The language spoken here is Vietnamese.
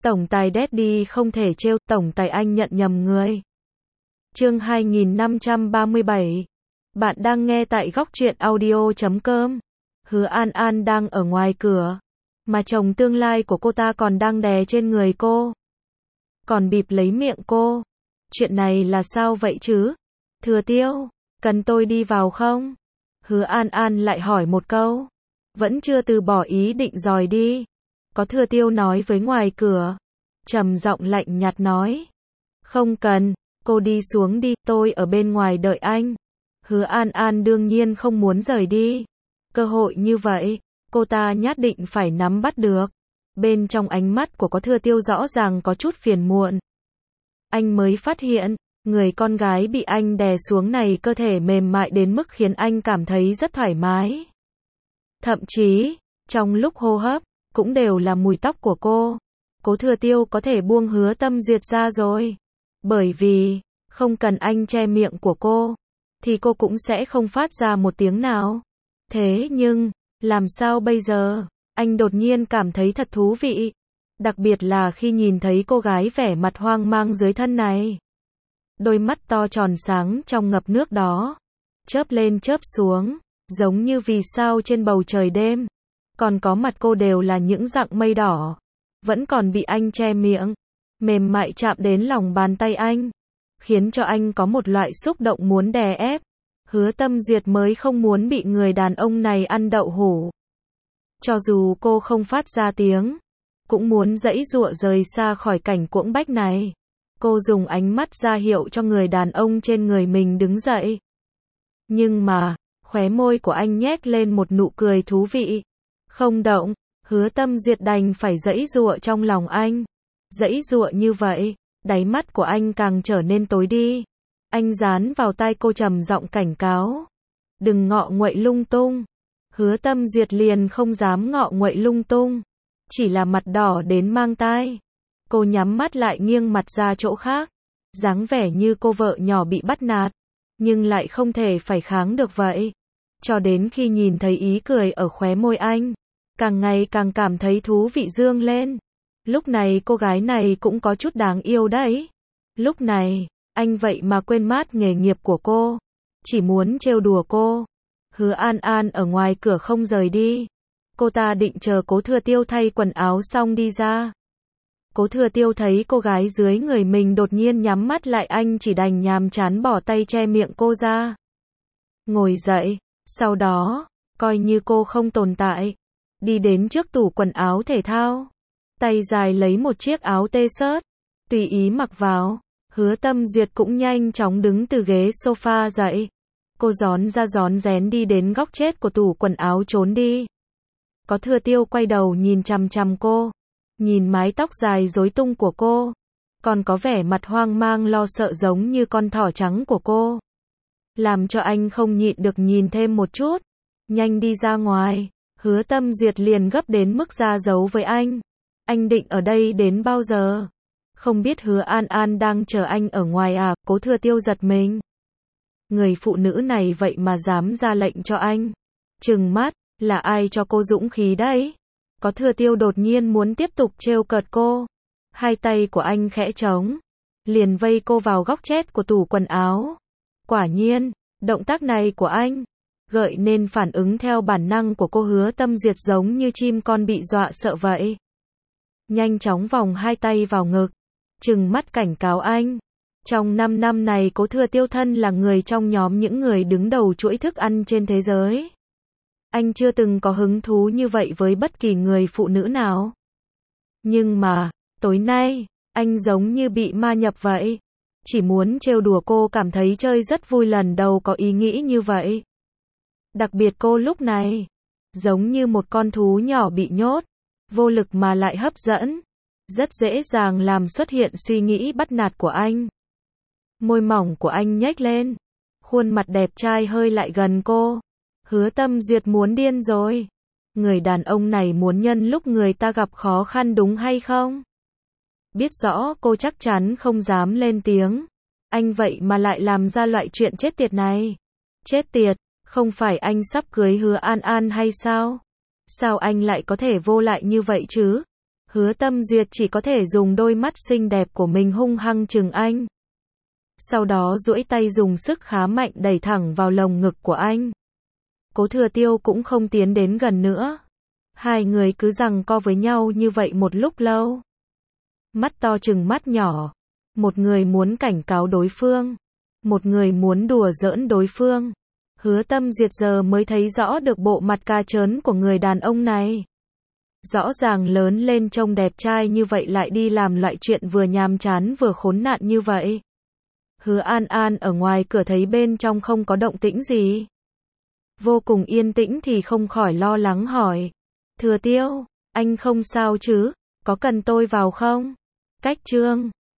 Tổng tài Daddy không thể trêu, tổng tài anh nhận nhầm người. Chương 2537. Bạn đang nghe tại góc truyện audio.com. Hứa An An đang ở ngoài cửa, mà chồng tương lai của cô ta còn đang đè trên người cô, còn bịt lấy miệng cô. Chuyện này là sao vậy chứ? Thừa Tiêu, cần tôi đi vào không? Hứa An An lại hỏi một câu, vẫn chưa từ bỏ ý định dòi đi. Có Thừa Tiêu nói với ngoài cửa, trầm giọng lạnh nhạt nói, không cần, cô đi xuống đi, tôi ở bên ngoài đợi anh. Hứa An An đương nhiên không muốn rời đi. Cơ hội như vậy, cô ta nhất định phải nắm bắt được. Bên trong ánh mắt của có Thừa Tiêu rõ ràng có chút phiền muộn. Anh mới phát hiện, người con gái bị anh đè xuống này cơ thể mềm mại đến mức khiến anh cảm thấy rất thoải mái. Thậm chí, trong lúc hô hấp, cũng đều là mùi tóc của cô. Cố Thừa Tiêu có thể buông Hứa Tâm Duyệt ra rồi. Bởi vì, không cần anh che miệng của cô, thì cô cũng sẽ không phát ra một tiếng nào. Thế nhưng, làm sao bây giờ? Anh đột nhiên cảm thấy thật thú vị. Đặc biệt là khi nhìn thấy cô gái vẻ mặt hoang mang dưới thân này. Đôi mắt to tròn sáng trong ngập nước đó, chớp lên chớp xuống, giống như vì sao trên bầu trời đêm. Còn có mặt cô đều là những dặng mây đỏ, vẫn còn bị anh che miệng, mềm mại chạm đến lòng bàn tay anh, khiến cho anh có một loại xúc động muốn đè ép. Hứa Tâm Duyệt mới không muốn bị người đàn ông này ăn đậu hũ. Cho dù cô không phát ra tiếng, cũng muốn giãy giụa rời xa khỏi cảnh cưỡng bách này. Cô dùng ánh mắt ra hiệu cho người đàn ông trên người mình đứng dậy. Nhưng mà, khóe môi của anh nhếch lên một nụ cười thú vị. Không động, Hứa Tâm Duyệt đành phải giãy giụa trong lòng anh. Giãy giụa như vậy, đáy mắt của anh càng trở nên tối đi. Anh dán vào tai cô trầm giọng cảnh cáo, đừng ngọ nguậy lung tung. Hứa Tâm Duyệt liền không dám ngọ nguậy lung tung, chỉ là mặt đỏ đến mang tai. Cô nhắm mắt lại nghiêng mặt ra chỗ khác, dáng vẻ như cô vợ nhỏ bị bắt nạt, nhưng lại không thể phải kháng được vậy. Cho đến khi nhìn thấy ý cười ở khóe môi anh, càng ngày càng cảm thấy thú vị dương lên. Lúc này cô gái này cũng có chút đáng yêu đấy. Lúc này, anh vậy mà quên mất nghề nghiệp của cô, chỉ muốn trêu đùa cô. Hứa An An ở ngoài cửa không rời đi. Cô ta định chờ Cố Thừa Tiêu thay quần áo xong đi ra. Cố Thừa Tiêu thấy cô gái dưới người mình đột nhiên nhắm mắt lại, anh chỉ đành nhàm chán bỏ tay che miệng cô ra. Ngồi dậy, sau đó, coi như cô không tồn tại, đi đến trước tủ quần áo thể thao, tay dài lấy một chiếc áo t-shirt, tùy ý mặc vào. Hứa Tâm Duyệt cũng nhanh chóng đứng từ ghế sofa dậy. Cô rón ra rón rén đi đến góc chết của tủ quần áo trốn đi. Có Thừa Tiêu quay đầu nhìn chằm chằm cô, nhìn mái tóc dài rối tung của cô, còn có vẻ mặt hoang mang lo sợ giống như con thỏ trắng của cô, làm cho anh không nhịn được nhìn thêm một chút. Nhanh đi ra ngoài. Hứa Tâm Duyệt liền gấp đến mức ra dấu với anh. Anh định ở đây đến bao giờ? Không biết Hứa An An đang chờ anh ở ngoài à? Cố Thừa Tiêu giật mình. Người phụ nữ này vậy mà dám ra lệnh cho anh. Trừng mắt, là ai cho cô dũng khí đấy? Có Thừa Tiêu đột nhiên muốn tiếp tục trêu cợt cô. Hai tay của anh khẽ trống, liền vây cô vào góc chết của tủ quần áo. Quả nhiên, động tác này của anh gợi nên phản ứng theo bản năng của cô Hứa Tâm Duyệt, giống như chim con bị dọa sợ vậy. Nhanh chóng vòng hai tay vào ngực, trừng mắt cảnh cáo anh. Trong 5 năm này Cố Thừa Tiêu thân là người trong nhóm những người đứng đầu chuỗi thức ăn trên thế giới. Anh chưa từng có hứng thú như vậy với bất kỳ người phụ nữ nào. Nhưng mà, tối nay, anh giống như bị ma nhập vậy. Chỉ muốn trêu đùa cô, cảm thấy chơi rất vui, lần đầu có ý nghĩ như vậy. Đặc biệt cô lúc này, giống như một con thú nhỏ bị nhốt, vô lực mà lại hấp dẫn. Rất dễ dàng làm xuất hiện suy nghĩ bắt nạt của anh. Môi mỏng của anh nhếch lên, khuôn mặt đẹp trai hơi lại gần cô. Hứa Tâm Duyệt muốn điên rồi. Người đàn ông này muốn nhân lúc người ta gặp khó khăn đúng hay không? Biết rõ cô chắc chắn không dám lên tiếng. Anh vậy mà lại làm ra loại chuyện chết tiệt này. Chết tiệt, không phải anh sắp cưới Hứa An An hay sao? Sao anh lại có thể vô lại như vậy chứ? Hứa Tâm Duyệt chỉ có thể dùng đôi mắt xinh đẹp của mình hung hăng trừng anh. Sau đó duỗi tay dùng sức khá mạnh đẩy thẳng vào lồng ngực của anh. Cố Thừa Tiêu cũng không tiến đến gần nữa. Hai người cứ giằng co với nhau như vậy một lúc lâu. Mắt to trừng mắt nhỏ. Một người muốn cảnh cáo đối phương. Một người muốn đùa giỡn đối phương. Hứa Tâm Duyệt giờ mới thấy rõ được bộ mặt ca trớn của người đàn ông này. Rõ ràng lớn lên trông đẹp trai như vậy lại đi làm loại chuyện vừa nhàm chán vừa khốn nạn như vậy. Hứa An An ở ngoài cửa thấy bên trong không có động tĩnh gì. Vô cùng yên tĩnh thì không khỏi lo lắng hỏi. Thừa Tiêu, anh không sao chứ? Có cần tôi vào không? Cách chương